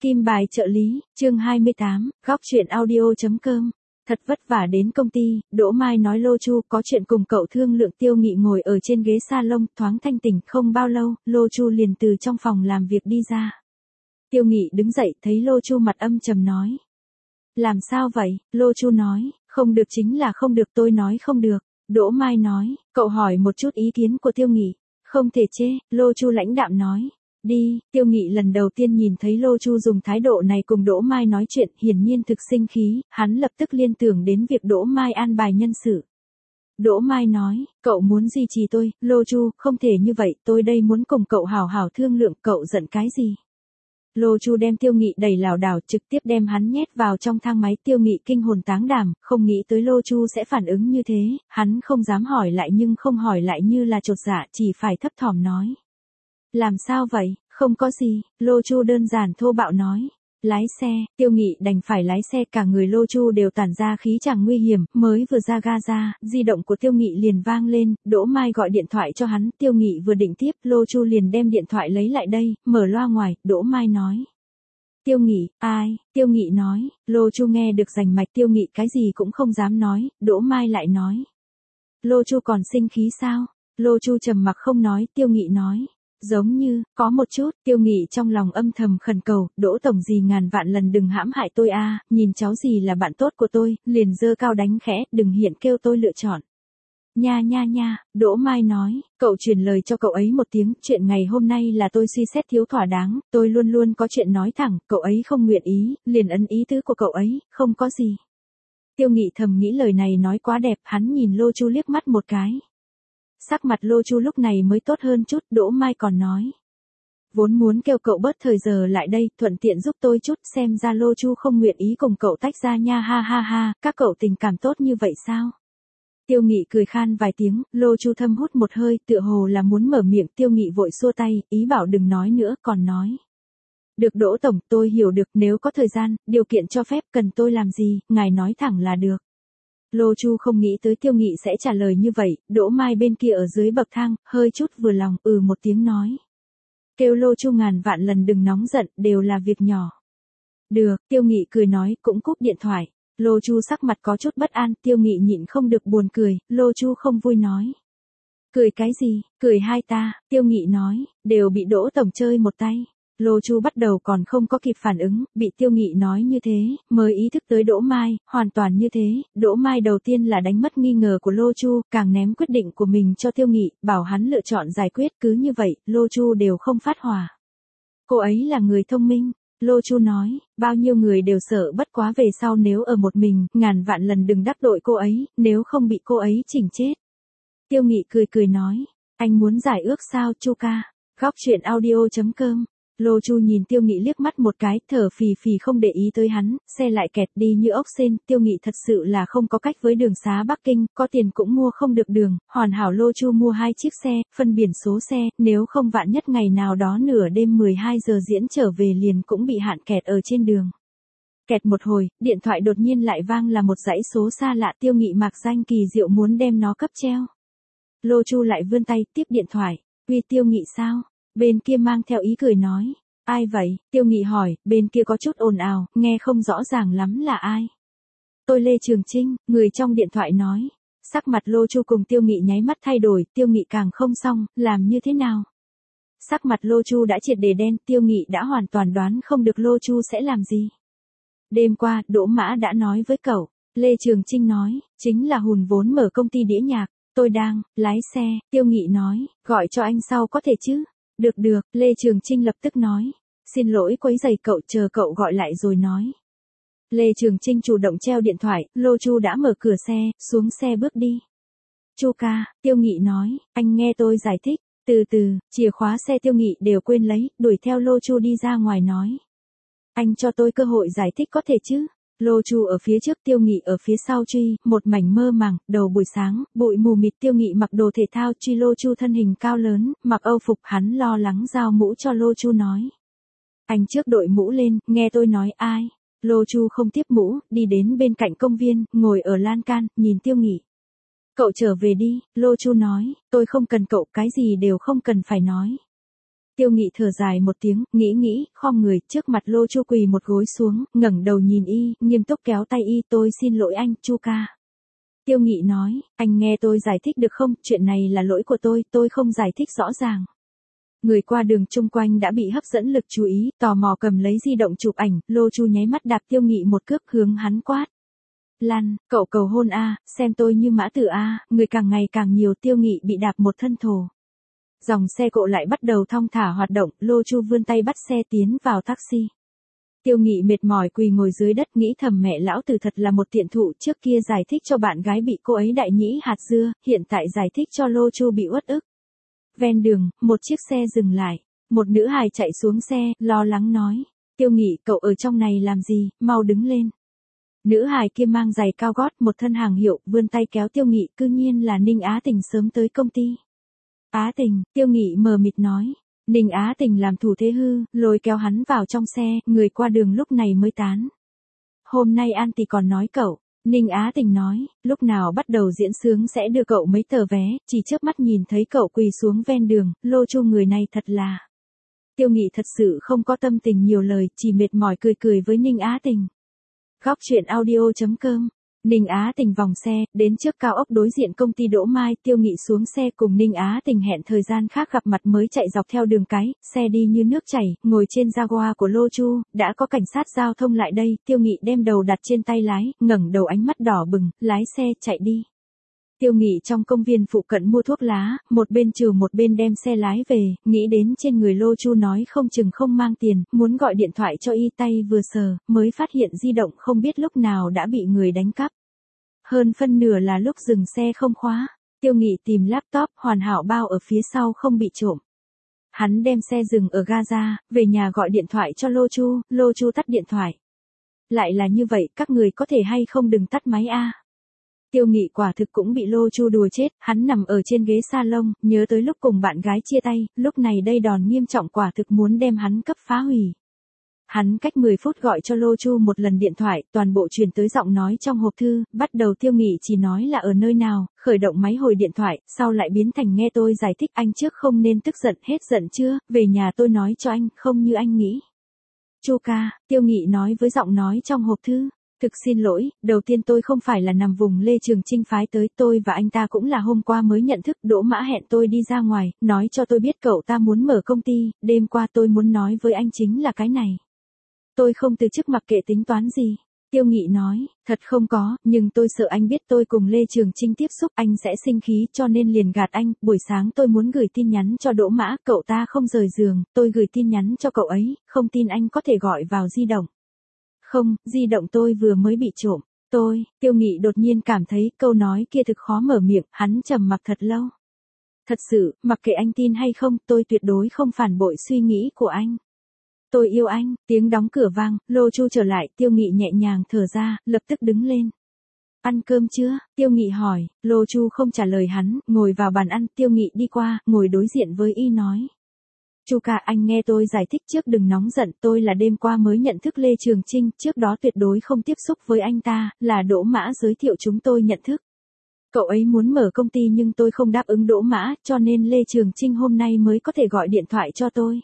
Kim bài trợ lý, chương 28, góc chuyện audio.com. Thật vất vả đến công ty, Đỗ Mai nói Lô Chu có chuyện cùng cậu thương lượng. Tiêu Nghị ngồi ở trên ghế salon thoáng thanh tỉnh. Không bao lâu, Lô Chu liền từ trong phòng làm việc đi ra. Tiêu Nghị đứng dậy thấy Lô Chu mặt âm trầm nói. Làm sao vậy? Lô Chu nói, không được chính là không được, tôi nói không được. Đỗ Mai nói, cậu hỏi một chút ý kiến của Tiêu Nghị. Không thể chê, Lô Chu lãnh đạm nói. Đi, Tiêu Nghị lần đầu tiên nhìn thấy Lô Chu dùng thái độ này cùng Đỗ Mai nói chuyện, hiển nhiên thực sinh khí, hắn lập tức liên tưởng đến việc Đỗ Mai an bài nhân sự. Đỗ Mai nói, cậu muốn duy trì tôi, Lô Chu, không thể như vậy, tôi đây muốn cùng cậu hảo hảo thương lượng, cậu giận cái gì? Lô Chu đem Tiêu Nghị đẩy lảo đảo, trực tiếp đem hắn nhét vào trong thang máy. Tiêu Nghị kinh hồn táng đảm, không nghĩ tới Lô Chu sẽ phản ứng như thế, hắn không dám hỏi lại nhưng không hỏi lại như là chột dạ, chỉ phải thấp thỏm nói. Làm sao vậy? Không có gì, Lô Chu đơn giản thô bạo nói. Lái xe, Tiêu Nghị đành phải lái xe, cả người Lô Chu đều tản ra khí chàng nguy hiểm, mới vừa ra ga ra, di động của Tiêu Nghị liền vang lên, Đỗ Mai gọi điện thoại cho hắn, Tiêu Nghị vừa định tiếp, Lô Chu liền đem điện thoại lấy lại đây, mở loa ngoài, Đỗ Mai nói. Tiêu Nghị, ai? Tiêu Nghị nói, Lô Chu nghe được rành mạch. Tiêu Nghị cái gì cũng không dám nói, Đỗ Mai lại nói. Lô Chu còn sinh khí sao? Lô Chu trầm mặc không nói. Tiêu Nghị nói. Giống như, có một chút. Tiêu Nghị trong lòng âm thầm khẩn cầu, Đỗ tổng gì ngàn vạn lần đừng hãm hại tôi a, nhìn cháu gì là bạn tốt của tôi, liền giơ cao đánh khẽ, đừng hiện kêu tôi lựa chọn. Nha nha nha, Đỗ Mai nói, cậu truyền lời cho cậu ấy một tiếng, chuyện ngày hôm nay là tôi suy xét thiếu thỏa đáng, tôi luôn luôn có chuyện nói thẳng, cậu ấy không nguyện ý, liền ấn ý tứ của cậu ấy, không có gì. Tiêu Nghị thầm nghĩ lời này nói quá đẹp, hắn nhìn Lô Chu liếc mắt một cái. Sắc mặt Lô Chu lúc này mới tốt hơn chút. Đỗ Mai còn nói. Vốn muốn kêu cậu bớt thời giờ lại đây, thuận tiện giúp tôi chút, xem ra Lô Chu không nguyện ý cùng cậu tách ra nha, ha ha ha, các cậu tình cảm tốt như vậy sao? Tiêu Nghị cười khan vài tiếng, Lô Chu thâm hút một hơi, tựa hồ là muốn mở miệng. Tiêu Nghị vội xua tay, ý bảo đừng nói nữa, còn nói. Được Đỗ tổng, tôi hiểu được, nếu có thời gian, điều kiện cho phép, cần tôi làm gì, ngài nói thẳng là được. Lô Chu không nghĩ tới Tiêu Nghị sẽ trả lời như vậy. Đỗ Mai bên kia ở dưới bậc thang, hơi chút vừa lòng, một tiếng nói. Kêu Lô Chu ngàn vạn lần đừng nóng giận, đều là việc nhỏ. Được, Tiêu Nghị cười nói, cũng cúp điện thoại. Lô Chu sắc mặt có chút bất an, Tiêu Nghị nhịn không được buồn cười, Lô Chu không vui nói. Cười cái gì, cười hai ta, Tiêu Nghị nói, đều bị Đỗ tổng chơi một tay. Lô Chu bắt đầu còn không có kịp phản ứng, bị Tiêu Nghị nói như thế, mới ý thức tới Đỗ Mai, hoàn toàn như thế. Đỗ Mai đầu tiên là đánh mất nghi ngờ của Lô Chu, càng ném quyết định của mình cho Tiêu Nghị, bảo hắn lựa chọn giải quyết. Cứ như vậy, Lô Chu đều không phát hỏa. Cô ấy là người thông minh, Lô Chu nói, bao nhiêu người đều sợ, bất quá về sau nếu ở một mình, ngàn vạn lần đừng đắc tội cô ấy, nếu không bị cô ấy chỉnh chết. Tiêu Nghị cười cười nói, anh muốn giải ước sao Chu ca? Góc chuyện audio.com. Lô Chu nhìn Tiêu Nghị liếc mắt một cái, thở phì phì không để ý tới hắn, xe lại kẹt đi như ốc sên. Tiêu Nghị thật sự là không có cách với đường xá Bắc Kinh, có tiền cũng mua không được đường, hoàn hảo Lô Chu mua 2 chiếc xe, phân biển số xe, nếu không vạn nhất ngày nào đó nửa đêm 12 giờ diễn trở về liền cũng bị hạn kẹt ở trên đường. Kẹt một hồi, điện thoại đột nhiên lại vang là một dãy số xa lạ. Tiêu Nghị mạc danh kỳ diệu muốn đem nó cấp treo. Lô Chu lại vươn tay tiếp điện thoại, uy Tiêu Nghị sao? Bên kia mang theo ý cười nói. Ai vậy? Tiêu Nghị hỏi, bên kia có chút ồn ào, nghe không rõ ràng lắm là ai. Tôi Lê Trường Trinh, người trong điện thoại nói. Sắc mặt Lô Chu cùng Tiêu Nghị nháy mắt thay đổi, Tiêu Nghị càng không xong, làm như thế nào? Sắc mặt Lô Chu đã triệt để đen, Tiêu Nghị đã hoàn toàn đoán không được Lô Chu sẽ làm gì. Đêm qua, Đỗ Mã đã nói với cậu. Lê Trường Trinh nói, chính là hùn vốn mở công ty đĩa nhạc. Tôi đang lái xe, Tiêu Nghị nói, gọi cho anh sau có thể chứ? Được được, Lê Trường Trinh lập tức nói. Xin lỗi quấy rầy cậu, chờ cậu gọi lại rồi nói. Lê Trường Trinh chủ động treo điện thoại, Lô Chu đã mở cửa xe, xuống xe bước đi. Chu ca, Tiêu Nghị nói, anh nghe tôi giải thích. Từ từ, chìa khóa xe Tiêu Nghị đều quên lấy, đuổi theo Lô Chu đi ra ngoài nói. Anh cho tôi cơ hội giải thích có thể chứ? Lô Chu ở phía trước, Tiêu Nghị ở phía sau truy, một mảnh mơ màng. Đầu buổi sáng, bụi mù mịt. Tiêu Nghị mặc đồ thể thao truy Lô Chu, thân hình cao lớn, mặc âu phục, hắn lo lắng giao mũ cho Lô Chu nói. Anh trước đội mũ lên, nghe tôi nói. Ai? Lô Chu không tiếp mũ, đi đến bên cạnh công viên, ngồi ở lan can, nhìn Tiêu Nghị. Cậu trở về đi, Lô Chu nói, tôi không cần cậu, cái gì đều không cần phải nói. Tiêu Nghị thở dài một tiếng, nghĩ, khom người, trước mặt Lô Chu quỳ một gối xuống, ngẩng đầu nhìn y, nghiêm túc kéo tay y, tôi xin lỗi anh, Chu ca. Tiêu Nghị nói, anh nghe tôi giải thích được không, chuyện này là lỗi của tôi không giải thích rõ ràng. Người qua đường chung quanh đã bị hấp dẫn lực chú ý, tò mò cầm lấy di động chụp ảnh, Lô Chu nháy mắt đạp Tiêu Nghị một cước hướng hắn quát. Lan, cậu cầu hôn a, xem tôi như mã tử a, người càng ngày càng nhiều. Tiêu Nghị bị đạp một thân thổ. Dòng xe cộ lại bắt đầu thong thả hoạt động, Lô Chu vươn tay bắt xe tiến vào taxi. Tiêu Nghị mệt mỏi quỳ ngồi dưới đất nghĩ thầm mẹ lão tử thật là một tiện thụ, trước kia giải thích cho bạn gái bị cô ấy đại nhĩ hạt dưa, hiện tại giải thích cho Lô Chu bị uất ức. Ven đường, một chiếc xe dừng lại, một nữ hài chạy xuống xe, lo lắng nói, Tiêu Nghị cậu ở trong này làm gì, mau đứng lên. Nữ hài kia mang giày cao gót, một thân hàng hiệu, vươn tay kéo Tiêu Nghị, cư nhiên là Ninh Á Tình sớm tới công ty. Á Tình, Tiêu Nghị mờ mịt nói. Ninh Á Tình làm thủ thế hư, lôi kéo hắn vào trong xe, người qua đường lúc này mới tán. Hôm nay An Tỷ còn nói cậu. Ninh Á Tình nói, lúc nào bắt đầu diễn sướng sẽ đưa cậu mấy tờ vé, chỉ chớp mắt nhìn thấy cậu quỳ xuống ven đường, Lô Chu người này thật là. Tiêu Nghị thật sự không có tâm tình nhiều lời, chỉ mệt mỏi cười với Ninh Á Tình. Góc chuyện audio.com. Ninh Á Tình vòng xe, đến trước cao ốc đối diện công ty Đỗ Mai, Tiêu Nghị xuống xe cùng Ninh Á Tình hẹn thời gian khác gặp mặt mới chạy dọc theo đường cái, xe đi như nước chảy, ngồi trên Jaguar của Lô Chu, đã có cảnh sát giao thông lại đây, Tiêu Nghị đem đầu đặt trên tay lái, ngẩng đầu ánh mắt đỏ bừng, lái xe chạy đi. Tiêu Nghị trong công viên phụ cận mua thuốc lá, một bên trừ một bên đem xe lái về, nghĩ đến trên người Lô Chu nói không chừng không mang tiền, muốn gọi điện thoại cho y, tay vừa sờ, mới phát hiện di động không biết lúc nào đã bị người đánh cắp. Hơn phân nửa là lúc dừng xe không khóa, Tiêu Nghị tìm laptop hoàn hảo bao ở phía sau không bị trộm. Hắn đem xe dừng ở Gaza, về nhà gọi điện thoại cho Lô Chu tắt điện thoại. Lại là như vậy, các người có thể hay không đừng tắt máy a. Tiêu Nghị quả thực cũng bị Lô Chu đùa chết, hắn nằm ở trên ghế salon, nhớ tới lúc cùng bạn gái chia tay, lúc này đây đòn nghiêm trọng quả thực muốn đem hắn cấp phá hủy. Hắn cách 10 phút gọi cho Lô Chu một lần điện thoại, toàn bộ truyền tới giọng nói trong hộp thư, bắt đầu Tiêu Nghị chỉ nói là ở nơi nào, khởi động máy hồi điện thoại, sau lại biến thành nghe tôi giải thích anh trước không nên tức giận, hết giận chưa, về nhà tôi nói cho anh, không như anh nghĩ. Chu ca, Tiêu Nghị nói với giọng nói trong hộp thư. Thực xin lỗi, đầu tiên tôi không phải là nằm vùng Lê Trường Chinh phái tới, tôi và anh ta cũng là hôm qua mới nhận thức, Đỗ Mã hẹn tôi đi ra ngoài, nói cho tôi biết cậu ta muốn mở công ty, đêm qua tôi muốn nói với anh chính là cái này. Tôi không từ chức mặc kệ tính toán gì. Tiêu Nghị nói, thật không có, nhưng tôi sợ anh biết tôi cùng Lê Trường Chinh tiếp xúc anh sẽ sinh khí cho nên liền gạt anh, buổi sáng tôi muốn gửi tin nhắn cho Đỗ Mã, cậu ta không rời giường, tôi gửi tin nhắn cho cậu ấy, không tin anh có thể gọi vào di động. Không, di động tôi vừa mới bị trộm. Tiêu Nghị đột nhiên cảm thấy câu nói kia thực khó mở miệng, hắn trầm mặc thật lâu. Thật sự, mặc kệ anh tin hay không, tôi tuyệt đối không phản bội suy nghĩ của anh. Tôi yêu anh, tiếng đóng cửa vang, Lô Chu trở lại, Tiêu Nghị nhẹ nhàng thở ra, lập tức đứng lên. Ăn cơm chưa? Tiêu Nghị hỏi, Lô Chu không trả lời hắn, ngồi vào bàn ăn, Tiêu Nghị đi qua, ngồi đối diện với y nói. Chu ca, anh nghe tôi giải thích trước đừng nóng giận, tôi là đêm qua mới nhận thức Lê Trường Chinh, trước đó tuyệt đối không tiếp xúc với anh ta, là Đỗ Mã giới thiệu chúng tôi nhận thức. Cậu ấy muốn mở công ty nhưng tôi không đáp ứng Đỗ Mã, cho nên Lê Trường Chinh hôm nay mới có thể gọi điện thoại cho tôi.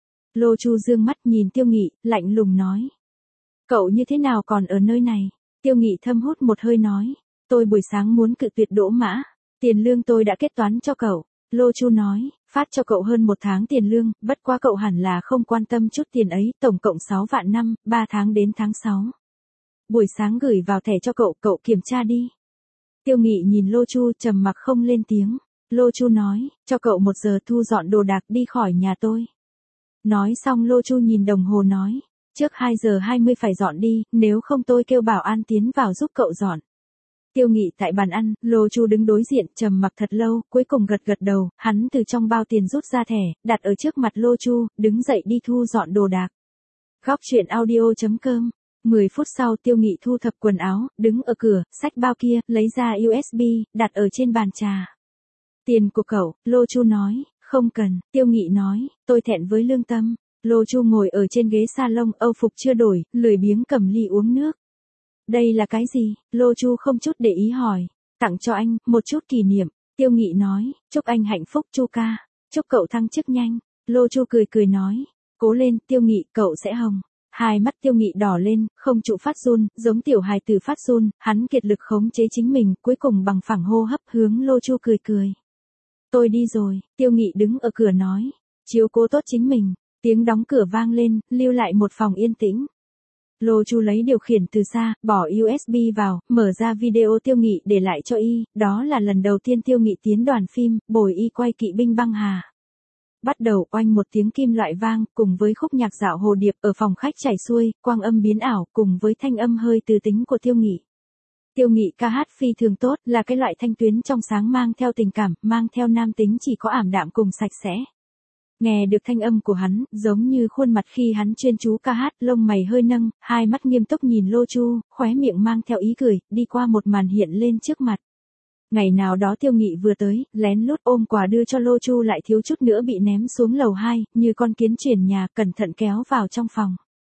Lô Chu dương mắt nhìn Tiêu Nghị, lạnh lùng nói. Cậu như thế nào còn ở nơi này? Tiêu Nghị thâm hút một hơi nói. Tôi buổi sáng muốn cự tuyệt Đỗ Mã. Tiền lương tôi đã kết toán cho cậu. Lô Chu nói, phát cho cậu hơn 1 tháng tiền lương, bất quá cậu hẳn là không quan tâm chút tiền ấy, tổng cộng 6 vạn năm, 3 tháng đến tháng 6. Buổi sáng gửi vào thẻ cho cậu, cậu kiểm tra đi. Tiêu Nghị nhìn Lô Chu trầm mặc không lên tiếng. Lô Chu nói, cho cậu 1 giờ thu dọn đồ đạc đi khỏi nhà tôi. Nói xong Lô Chu nhìn đồng hồ nói, trước 2 giờ 20 phải dọn đi, nếu không tôi kêu bảo an tiến vào giúp cậu dọn. Tiêu Nghị tại bàn ăn, Lô Chu đứng đối diện, trầm mặc thật lâu, cuối cùng gật đầu, hắn từ trong bao tiền rút ra thẻ, đặt ở trước mặt Lô Chu, đứng dậy đi thu dọn đồ đạc. Góc chuyện audio.com. 10 phút sau Tiêu Nghị thu thập quần áo, đứng ở cửa, xách bao kia, lấy ra USB, đặt ở trên bàn trà. Tiền của cậu, Lô Chu nói, không cần, Tiêu Nghị nói, tôi thẹn với lương tâm. Lô Chu ngồi ở trên ghế salon, âu phục chưa đổi, lười biếng cầm ly uống nước. Đây là cái gì? Lô Chu không chút để ý hỏi. Tặng cho anh, một chút kỷ niệm. Tiêu Nghị nói, chúc anh hạnh phúc Chu ca. Chúc cậu thăng chức nhanh. Lô Chu cười cười nói. Cố lên, Tiêu Nghị, cậu sẽ hồng. Hai mắt Tiêu Nghị đỏ lên, không trụ phát run, giống tiểu hài tử phát run, hắn kiệt lực khống chế chính mình, cuối cùng bằng phẳng hô hấp hướng Lô Chu cười cười. Tôi đi rồi, Tiêu Nghị đứng ở cửa nói. Chiếu cố tốt chính mình, tiếng đóng cửa vang lên, lưu lại một phòng yên tĩnh. Lô Chu lấy điều khiển từ xa, bỏ USB vào, mở ra video Tiêu Nghị để lại cho y, đó là lần đầu tiên Tiêu Nghị tiến đoàn phim, bồi y quay Kỵ binh băng hà. Bắt đầu oanh một tiếng kim loại vang, cùng với khúc nhạc dạo hồ điệp ở phòng khách chảy xuôi, quang âm biến ảo, cùng với thanh âm hơi từ tính của Tiêu Nghị. Tiêu Nghị ca hát phi thường tốt, là cái loại thanh tuyến trong sáng mang theo tình cảm, mang theo nam tính chỉ có ảm đạm cùng sạch sẽ. Nghe được thanh âm của hắn, giống như khuôn mặt khi hắn chuyên chú ca hát, lông mày hơi nâng, hai mắt nghiêm túc nhìn Lô Chu, khóe miệng mang theo ý cười, đi qua một màn hiện lên trước mặt. Ngày nào đó Tiêu Nghị vừa tới, lén lút ôm quà đưa cho Lô Chu lại thiếu chút nữa bị ném xuống lầu 2, như con kiến chuyển nhà, cẩn thận kéo vào trong phòng.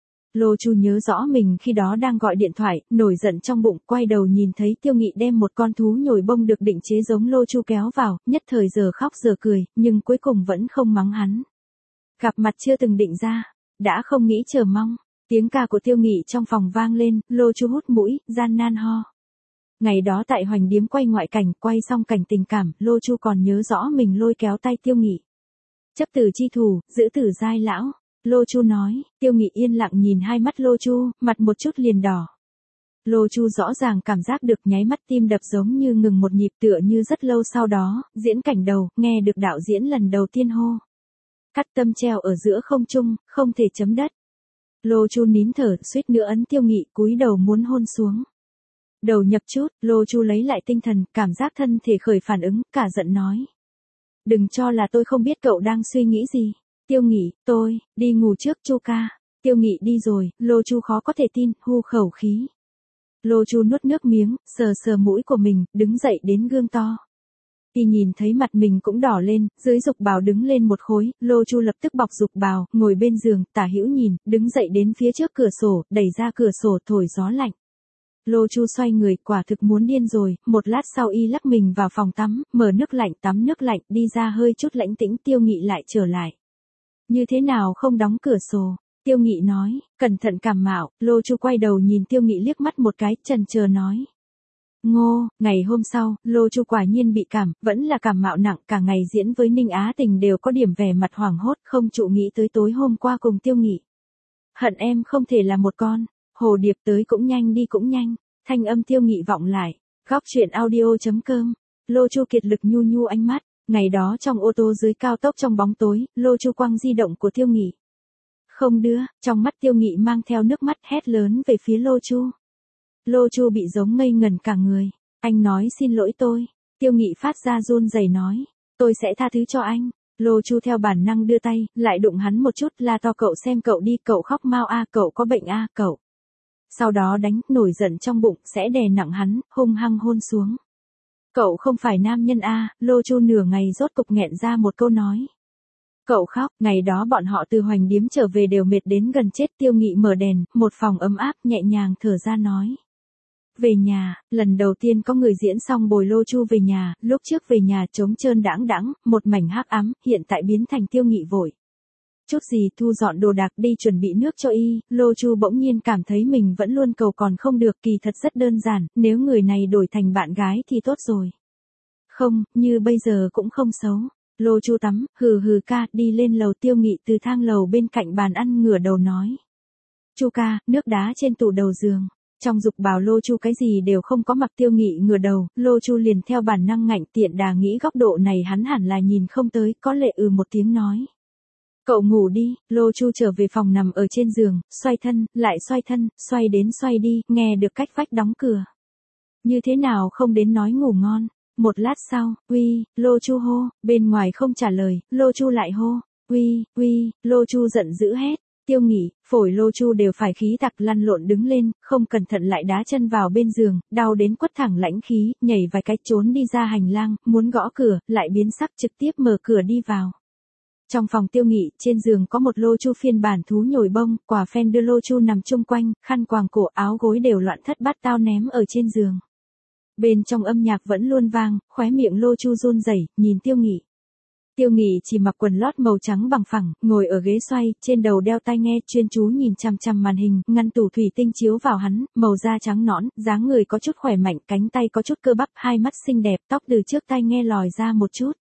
Lô Chu nhớ rõ mình khi đó đang gọi điện thoại, nổi giận trong bụng, quay đầu nhìn thấy Tiêu Nghị đem một con thú nhồi bông được định chế giống Lô Chu kéo vào, nhất thời giờ khóc giờ cười, nhưng cuối cùng vẫn không mắng hắn. Gặp mặt chưa từng định ra, đã không nghĩ chờ mong, tiếng ca của Tiêu Nghị trong phòng vang lên, Lô Chu hút mũi, gian nan ho. Ngày đó tại Hoành Điếm quay ngoại cảnh, quay xong cảnh tình cảm, Lô Chu còn nhớ rõ mình lôi kéo tay Tiêu Nghị. Chấp tử chi thủ, giữ tử giai lão. Lô Chu nói, Tiêu Nghị yên lặng nhìn hai mắt Lô Chu, mặt một chút liền đỏ. Lô Chu rõ ràng cảm giác được nháy mắt tim đập giống như ngừng một nhịp tựa như rất lâu sau đó, diễn cảnh đầu, nghe được đạo diễn lần đầu tiên hô. Cắt tâm treo ở giữa không trung, không thể chấm đất. Lô Chu nín thở, suýt nữa ấn Tiêu Nghị cúi đầu muốn hôn xuống. Đầu nhập chút, Lô Chu lấy lại tinh thần, cảm giác thân thể khởi phản ứng, cả giận nói. Đừng cho là tôi không biết cậu đang suy nghĩ gì. Tiêu Nghị, tôi, đi ngủ trước Chu ca. Tiêu Nghị đi rồi, Lô Chu khó có thể tin, hu khẩu khí. Lô Chu nuốt nước miếng, sờ sờ mũi của mình, đứng dậy đến gương to. Y nhìn thấy mặt mình cũng đỏ lên, dưới dục bào đứng lên một khối, Lô Chu lập tức bọc dục bào, ngồi bên giường, tả hữu nhìn, đứng dậy đến phía trước cửa sổ, đẩy ra cửa sổ thổi gió lạnh. Lô Chu xoay người, quả thực muốn điên rồi, một lát sau y lắc mình vào phòng tắm, mở nước lạnh tắm nước lạnh, đi ra hơi chút lãnh tĩnh. Tiêu Nghị lại trở lại. Như thế nào không đóng cửa sổ? Tiêu Nghị nói, cẩn thận cảm mạo. Lô Chu quay đầu nhìn Tiêu Nghị liếc mắt một cái, chần chờ nói. Ngô, ngày hôm sau, Lô Chu quả nhiên bị cảm, vẫn là cảm mạo nặng, cả ngày diễn với Ninh Á Tình đều có điểm vẻ mặt hoảng hốt, không trụ nghĩ tới tối hôm qua cùng Tiêu Nghị. Hận em không thể là một con. Hồ điệp tới cũng nhanh đi cũng nhanh, thanh âm Tiêu Nghị vọng lại. Góc truyện audio.com. Lô Chu kiệt lực nhu nhu ánh mắt, ngày đó trong ô tô dưới cao tốc trong bóng tối, Lô Chu quăng di động của Tiêu Nghị. Không đưa, trong mắt Tiêu Nghị mang theo nước mắt hét lớn về phía Lô Chu. Lô Chu bị giống ngây ngẩn cả người, anh nói xin lỗi tôi. Tiêu Nghị phát ra run rẩy nói, tôi sẽ tha thứ cho anh. Lô Chu theo bản năng đưa tay, lại đụng hắn một chút, la to cậu xem cậu đi, cậu khóc mau a, cậu có bệnh a, cậu. Sau đó đánh, nổi giận trong bụng, sẽ đè nặng hắn, hung hăng hôn xuống. Cậu không phải nam nhân a. Lô Chu nửa ngày rốt cục nghẹn ra một câu nói. Cậu khóc, ngày đó bọn họ từ Hoành Điếm trở về đều mệt đến gần chết. Tiêu Nghị mở đèn, một phòng ấm áp, nhẹ nhàng thở ra nói. Về nhà, lần đầu tiên có người diễn xong bồi Lô Chu về nhà, lúc trước về nhà trống trơn đãng đãng, một mảnh hắc ám, hiện tại biến thành Tiêu Nghị vội. Chút gì thu dọn đồ đạc đi chuẩn bị nước cho y, Lô Chu bỗng nhiên cảm thấy mình vẫn luôn cầu còn không được, kỳ thật rất đơn giản, nếu người này đổi thành bạn gái thì tốt rồi. Không, như bây giờ cũng không xấu. Lô Chu tắm, hừ hừ ca, đi lên lầu. Tiêu Nghị từ thang lầu bên cạnh bàn ăn ngửa đầu nói. Chu ca, nước đá trên tủ đầu giường. Trong dục bào Lô Chu cái gì đều không có, mặc Tiêu Nghị ngửa đầu, Lô Chu liền theo bản năng ngạnh, tiện đà nghĩ góc độ này hắn hẳn là nhìn không tới, có lệ một tiếng nói. Cậu ngủ đi. Lô Chu trở về phòng nằm ở trên giường, xoay thân, lại xoay thân, xoay đến xoay đi, nghe được cách vách đóng cửa. Như thế nào không đến nói ngủ ngon. Một lát sau, uy, Lô Chu hô, bên ngoài không trả lời, Lô Chu lại hô, uy, uy, Lô Chu giận dữ hét. Tiêu Nghị, phổi Lô Chu đều phải khí tạc, lăn lộn đứng lên, không cẩn thận lại đá chân vào bên giường, đau đến quất thẳng lãnh khí, nhảy vài cái trốn đi ra hành lang, muốn gõ cửa, lại biến sắc trực tiếp mở cửa đi vào. Trong phòng Tiêu Nghị, trên giường có một Lô Chu phiên bản thú nhồi bông, quả phen đưa Lô Chu nằm chung quanh, khăn quàng cổ áo gối đều loạn thất bát tao ném ở trên giường. Bên trong âm nhạc vẫn luôn vang, khóe miệng Lô Chu run rẩy, nhìn Tiêu Nghị. Tiêu Nghị chỉ mặc quần lót màu trắng bằng phẳng, ngồi ở ghế xoay, trên đầu đeo tai nghe, chuyên chú nhìn chằm chằm màn hình, ngăn tủ thủy tinh chiếu vào hắn, màu da trắng nõn, dáng người có chút khỏe mạnh, cánh tay có chút cơ bắp, hai mắt xinh đẹp, tóc từ trước tai nghe lòi ra một chút.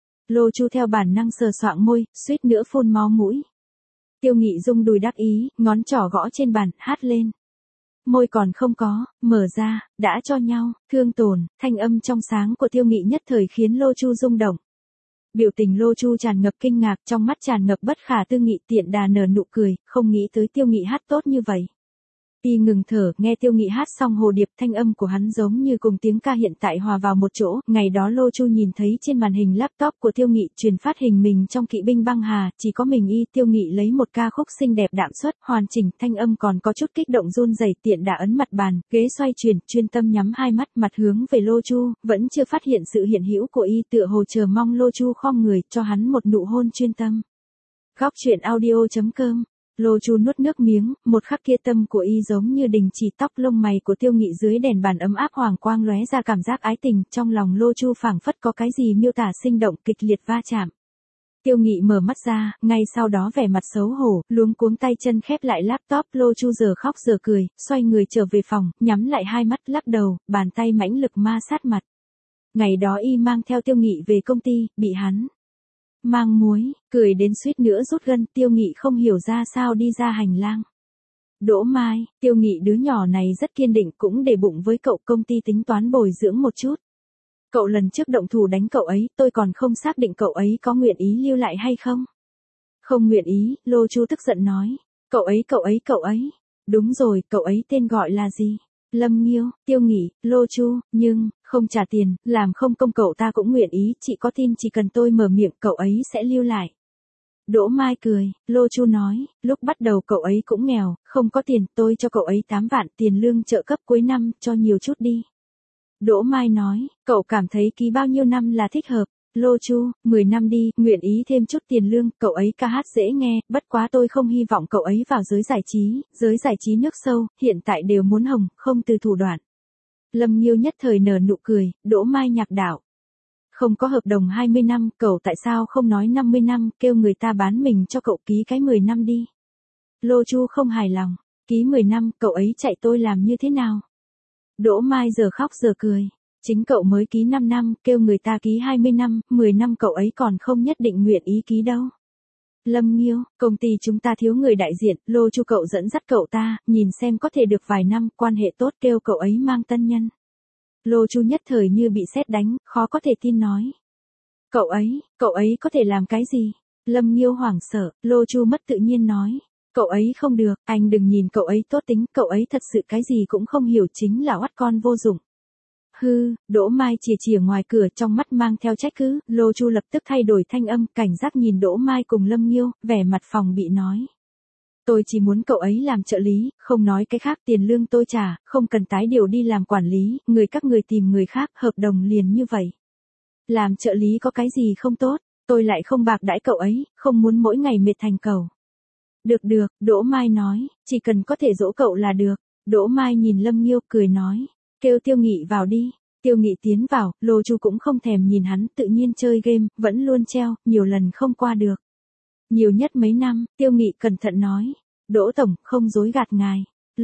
Lô Chu theo bản năng sờ soạng môi, suýt nữa phun máu mũi. Tiêu Nghị rung đùi đắc ý, ngón trỏ gõ trên bàn, hát lên. Môi còn không có, mở ra, đã cho nhau, thương tổn, thanh âm trong sáng của Tiêu Nghị nhất thời khiến Lô Chu rung động. Biểu tình Lô Chu tràn ngập kinh ngạc, trong mắt tràn ngập bất khả tư nghị, tiện đà nở nụ cười, không nghĩ tới Tiêu Nghị hát tốt như vậy. Y ngừng thở, nghe Tiêu Nghị hát xong hồ điệp, thanh âm của hắn giống như cùng tiếng ca hiện tại hòa vào một chỗ. Ngày đó Lô Chu nhìn thấy trên màn hình laptop của Tiêu Nghị truyền phát hình mình trong Kỵ binh băng hà, chỉ có mình y. Tiêu Nghị lấy một ca khúc xinh đẹp đạm xuất, hoàn chỉnh, thanh âm còn có chút kích động run rẩy, tiện đà ấn mặt bàn, ghế xoay chuyển, chuyên tâm nhắm hai mắt, mặt hướng về Lô Chu, vẫn chưa phát hiện sự hiện hữu của y, tựa hồ chờ mong Lô Chu khom người, cho hắn một nụ hôn chuyên tâm. Góc truyện audio.com. Lô Chu nuốt nước miếng, một khắc kia tâm của y giống như đình chỉ, tóc lông mày của Tiêu Nghị dưới đèn bàn ấm áp hoàng quang lóe ra cảm giác ái tình, trong lòng Lô Chu phảng phất có cái gì miêu tả sinh động, kịch liệt va chạm. Tiêu Nghị mở mắt ra, ngay sau đó vẻ mặt xấu hổ, luống cuống tay chân khép lại laptop. Lô Chu giờ khóc giờ cười, xoay người trở về phòng, nhắm lại hai mắt, lắc đầu, bàn tay mãnh lực ma sát mặt. Ngày đó y mang theo Tiêu Nghị về công ty, bị hắn mang muối, cười đến suýt nữa rút gân. Tiêu Nghị không hiểu ra sao đi ra hành lang. Đỗ Mai, Tiêu Nghị đứa nhỏ này rất kiên định, cũng để bụng với cậu, công ty tính toán bồi dưỡng một chút. Cậu lần trước động thủ đánh cậu ấy, tôi còn không xác định cậu ấy có nguyện ý lưu lại hay không. Không nguyện ý, Lô Chu tức giận nói. Cậu ấy. Đúng rồi, cậu ấy tên gọi là gì? Lâm Nghiêu. Tiêu Nghị, Lô Chu, nhưng, không trả tiền, làm không công cậu ta cũng nguyện ý, chị có tin chỉ cần tôi mở miệng cậu ấy sẽ lưu lại. Đỗ Mai cười, Lô Chu nói, lúc bắt đầu cậu ấy cũng nghèo, không có tiền, tôi cho cậu ấy 8 vạn tiền lương trợ cấp cuối năm, cho nhiều chút đi. Đỗ Mai nói, cậu cảm thấy ký bao nhiêu năm là thích hợp? Lô Chu, 10 năm đi, nguyện ý thêm chút tiền lương, cậu ấy ca hát dễ nghe, bất quá tôi không hy vọng cậu ấy vào giới giải trí nước sâu, hiện tại đều muốn hồng, không từ thủ đoạn. Lâm Nghiêu nhất thời nở nụ cười, Đỗ Mai nhạc đảo. Không có hợp đồng 20 năm, cậu tại sao không nói 50 năm, kêu người ta bán mình cho cậu ký cái 10 năm đi. Lô Chu không hài lòng, ký 10 năm, cậu ấy chạy tôi làm như thế nào? Đỗ Mai giờ khóc giờ cười. Chính cậu mới ký 5 năm, kêu người ta ký 20 năm, 10 năm cậu ấy còn không nhất định nguyện ý ký đâu. Lâm Nghiêu, công ty chúng ta thiếu người đại diện, Lô Chu cậu dẫn dắt cậu ta, nhìn xem có thể được vài năm, quan hệ tốt, kêu cậu ấy mang tân nhân. Lô Chu nhất thời như bị sét đánh, khó có thể tin nói. Cậu ấy có thể làm cái gì? Lâm Nghiêu hoảng sợ, Lô Chu mất tự nhiên nói. Cậu ấy không được, anh đừng nhìn cậu ấy tốt tính, cậu ấy thật sự cái gì cũng không hiểu, chính là oắt con vô dụng. Hư, Đỗ Mai chìa ngoài cửa, trong mắt mang theo trách cứ. Lô Chu lập tức thay đổi thanh âm, cảnh giác nhìn Đỗ Mai cùng Lâm Nghiêu, vẻ mặt phòng bị nói. Tôi chỉ muốn cậu ấy làm trợ lý, không nói cái khác, tiền lương tôi trả, không cần tái điều đi làm quản lý, các người tìm người khác, hợp đồng liền như vậy. Làm trợ lý có cái gì không tốt, tôi lại không bạc đãi cậu ấy, không muốn mỗi ngày mệt thành cầu. Được, Đỗ Mai nói, chỉ cần có thể dỗ cậu là được. Đỗ Mai nhìn Lâm Nghiêu, cười nói. Kêu Tiêu Nghị vào đi. Tiêu Nghị tiến vào, Lô Chu cũng không thèm nhìn hắn, tự nhiên chơi game, vẫn luôn treo, nhiều lần không qua được. Nhiều nhất mấy năm, Tiêu Nghị cẩn thận nói. Đỗ tổng, không dối gạt ngài.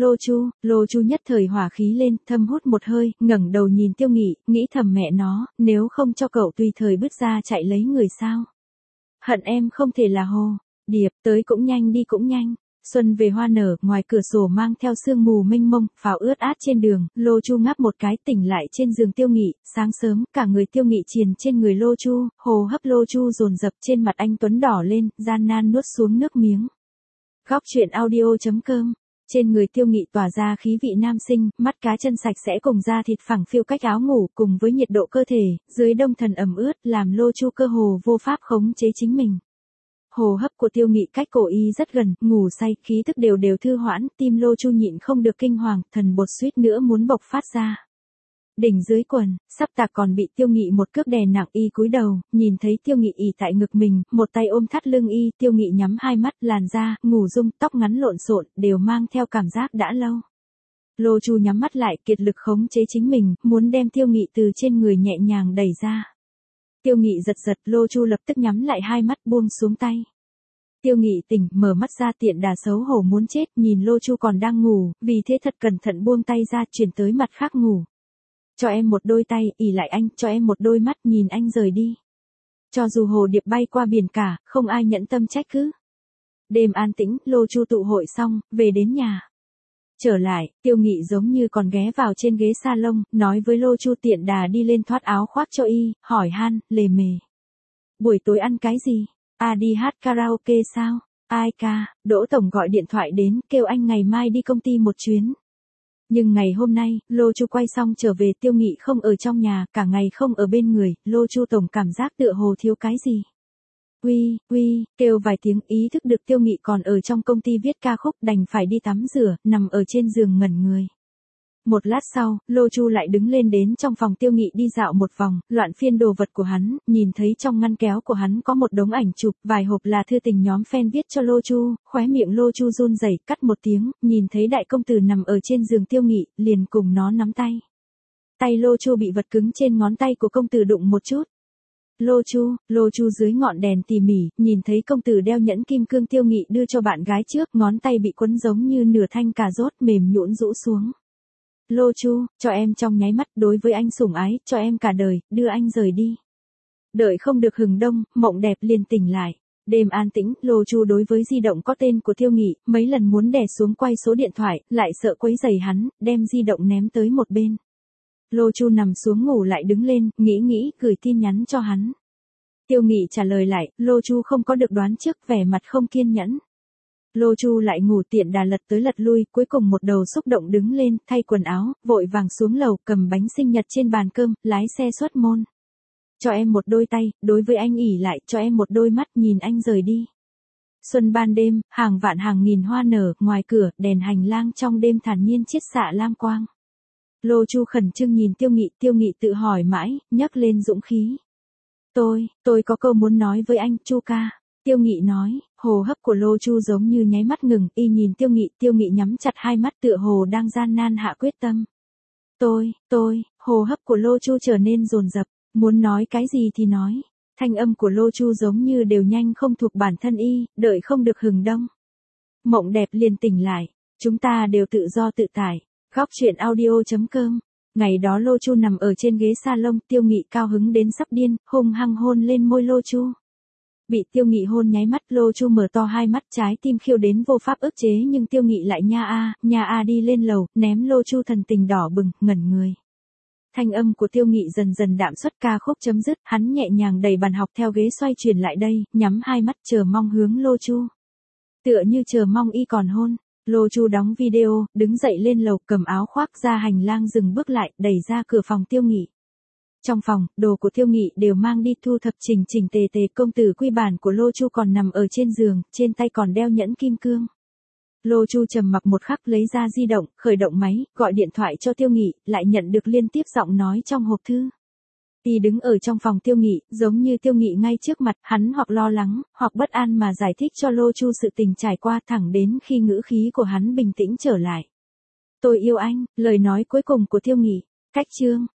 Lô Chu nhất thời hỏa khí lên, thâm hút một hơi, ngẩng đầu nhìn Tiêu Nghị, nghĩ thầm mẹ nó, nếu không cho cậu tùy thời bứt ra chạy lấy người sao. Hận em không thể là hồ điệp, tới cũng nhanh đi cũng nhanh. Xuân về hoa nở, ngoài cửa sổ mang theo sương mù mênh mông, pháo ướt át trên đường. Lô Chu ngáp một cái, tỉnh lại trên giường Tiêu Nghị. Sáng sớm, cả người Tiêu Nghị triền trên người Lô Chu, hô hấp Lô Chu dồn dập, trên mặt anh tuấn đỏ lên, gian nan nuốt xuống nước miếng. Góc truyện audio.com. Trên người Tiêu Nghị tỏa ra khí vị nam sinh, mắt cá chân sạch sẽ cùng da thịt phẳng phiu cách áo ngủ, cùng với nhiệt độ cơ thể dưới đông thần ẩm ướt, làm Lô Chu cơ hồ vô pháp khống chế chính mình. Hô hấp của Tiêu Nghị cách cổ y rất gần, ngủ say, khí tức đều thư hoãn, tim Lô Chu nhịn không được kinh hoàng, thần bột suýt nữa muốn bộc phát ra. Đỉnh dưới quần, sắp tạc còn bị Tiêu Nghị một cước đè nặng, y cúi đầu, nhìn thấy Tiêu Nghị ỉ tại ngực mình, một tay ôm thắt lưng y, Tiêu Nghị nhắm hai mắt, làn da, ngủ rung, tóc ngắn lộn xộn, đều mang theo cảm giác đã lâu. Lô Chu nhắm mắt lại, kiệt lực khống chế chính mình, muốn đem Tiêu Nghị từ trên người nhẹ nhàng đẩy ra. Tiêu Nghị giật giật, Lô Chu lập tức nhắm lại hai mắt buông xuống tay. Tiêu Nghị tỉnh, mở mắt ra tiện đà xấu hổ muốn chết, nhìn Lô Chu còn đang ngủ, vì thế thật cẩn thận buông tay ra chuyển tới mặt khác ngủ. Cho em một đôi tay, ỉ lại anh, cho em một đôi mắt, nhìn anh rời đi. Cho dù hồ điệp bay qua biển cả, không ai nhẫn tâm trách cứ. Đêm an tĩnh, Lô Chu tụ hội xong, về đến nhà. Trở lại, Tiêu Nghị giống như còn ghé vào trên ghế salon, nói với Lô Chu tiện đà đi lên thoát áo khoác cho y, hỏi han, lề mề. Buổi tối ăn cái gì? Đi hát karaoke sao? Ai ca, Đỗ Tổng gọi điện thoại đến, kêu anh ngày mai đi công ty một chuyến. Nhưng ngày hôm nay, Lô Chu quay xong trở về, Tiêu Nghị không ở trong nhà, cả ngày không ở bên người, Lô Chu tổng cảm giác tựa hồ thiếu cái gì. Uy, kêu vài tiếng, ý thức được Tiêu Nghị còn ở trong công ty viết ca khúc, đành phải đi tắm rửa, nằm ở trên giường ngẩn người. Một lát sau, Lô Chu lại đứng lên đến trong phòng Tiêu Nghị đi dạo một vòng, loạn phiên đồ vật của hắn, nhìn thấy trong ngăn kéo của hắn có một đống ảnh chụp, vài hộp là thư tình nhóm fan viết cho Lô Chu, khóe miệng Lô Chu run rẩy, cắt một tiếng, nhìn thấy đại công tử nằm ở trên giường Tiêu Nghị, liền cùng nó nắm tay. Tay Lô Chu bị vật cứng trên ngón tay của công tử đụng một chút. Lô Chu dưới ngọn đèn tỉ mỉ, nhìn thấy công tử đeo nhẫn kim cương Tiêu Nghị đưa cho bạn gái trước, ngón tay bị quấn giống như nửa thanh cà rốt mềm nhũn rũ xuống. Lô Chu, cho em trong nháy mắt, đối với anh sủng ái, cho em cả đời, đưa anh rời đi. Đợi không được hừng đông, mộng đẹp liền tỉnh lại. Đêm an tĩnh, Lô Chu đối với di động có tên của Tiêu Nghị, mấy lần muốn đè xuống quay số điện thoại, lại sợ quấy rầy hắn, đem di động ném tới một bên. Lô Chu nằm xuống ngủ lại đứng lên, nghĩ, gửi tin nhắn cho hắn. Tiêu Nghị trả lời lại, Lô Chu không có được đoán trước, vẻ mặt không kiên nhẫn. Lô Chu lại ngủ tiện đà lật tới lật lui, cuối cùng một đầu xúc động đứng lên, thay quần áo, vội vàng xuống lầu, cầm bánh sinh nhật trên bàn cơm, lái xe xuất môn. Cho em một đôi tay, đối với anh ỉ lại, cho em một đôi mắt, nhìn anh rời đi. Xuân ban đêm, hàng vạn hàng nghìn hoa nở, ngoài cửa, đèn hành lang trong đêm thản nhiên chiết xạ lam quang. Lô Chu khẩn trương nhìn Tiêu Nghị tự hỏi mãi, nhấc lên dũng khí. Tôi có câu muốn nói với anh, Chu ca. Tiêu Nghị nói, hô hấp của Lô Chu giống như nháy mắt ngừng, y nhìn Tiêu Nghị nhắm chặt hai mắt tựa hồ đang gian nan hạ quyết tâm. Hô hấp của Lô Chu trở nên dồn dập, muốn nói cái gì thì nói. Thanh âm của Lô Chu giống như đều nhanh không thuộc bản thân y, đợi không được hừng đông. Mộng đẹp liền tỉnh lại, chúng ta đều tự do tự tại. Góc truyện audio.com. Ngày đó Lô Chu nằm ở trên ghế salon, Tiêu Nghị cao hứng đến sắp điên, hung hăng hôn lên môi Lô Chu. Bị Tiêu Nghị hôn nháy mắt, Lô Chu mở to hai mắt, trái tim khiêu đến vô pháp ức chế, nhưng Tiêu Nghị lại nha a đi lên lầu, ném Lô Chu thần tình đỏ bừng, ngẩn người. Thanh âm của Tiêu Nghị dần dần đạm xuất, ca khúc chấm dứt, hắn nhẹ nhàng đẩy bàn học theo ghế xoay chuyển lại đây, nhắm hai mắt chờ mong hướng Lô Chu. Tựa như chờ mong y còn hôn. Lô Chu đóng video, đứng dậy lên lầu, cầm áo khoác ra hành lang, dừng bước lại, đẩy ra cửa phòng Tiêu Nghị. Trong phòng, đồ của Tiêu Nghị đều mang đi, thu thập chỉnh tề, công tử quy bản của Lô Chu còn nằm ở trên giường, trên tay còn đeo nhẫn kim cương. Lô Chu trầm mặc một khắc, lấy ra di động, khởi động máy, gọi điện thoại cho Tiêu Nghị, lại nhận được liên tiếp giọng nói trong hộp thư. Y đứng ở trong phòng Tiêu Nghị, giống như Tiêu Nghị ngay trước mặt, hắn hoặc lo lắng, hoặc bất an mà giải thích cho Lô Chu sự tình trải qua, thẳng đến khi ngữ khí của hắn bình tĩnh trở lại. Tôi yêu anh, lời nói cuối cùng của Tiêu Nghị. Cách chương.